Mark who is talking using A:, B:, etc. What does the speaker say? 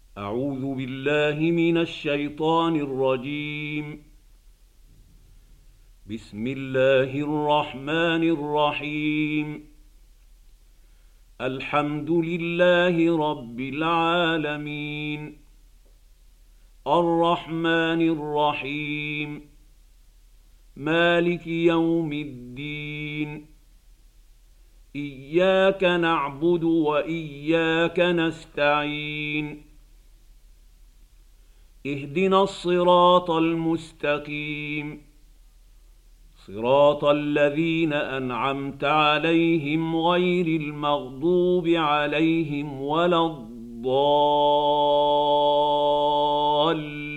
A: أعوذ بالله من الشيطان الرجيم. بسم الله الرحمن الرحيم. الحمد لله رب العالمين، الرحمن الرحيم، مالك يوم الدين. إياك نعبد وإياك نستعين. اهدنا الصراط المستقيم، صراط الذين أنعمت عليهم غير المغضوب عليهم ولا الضالين.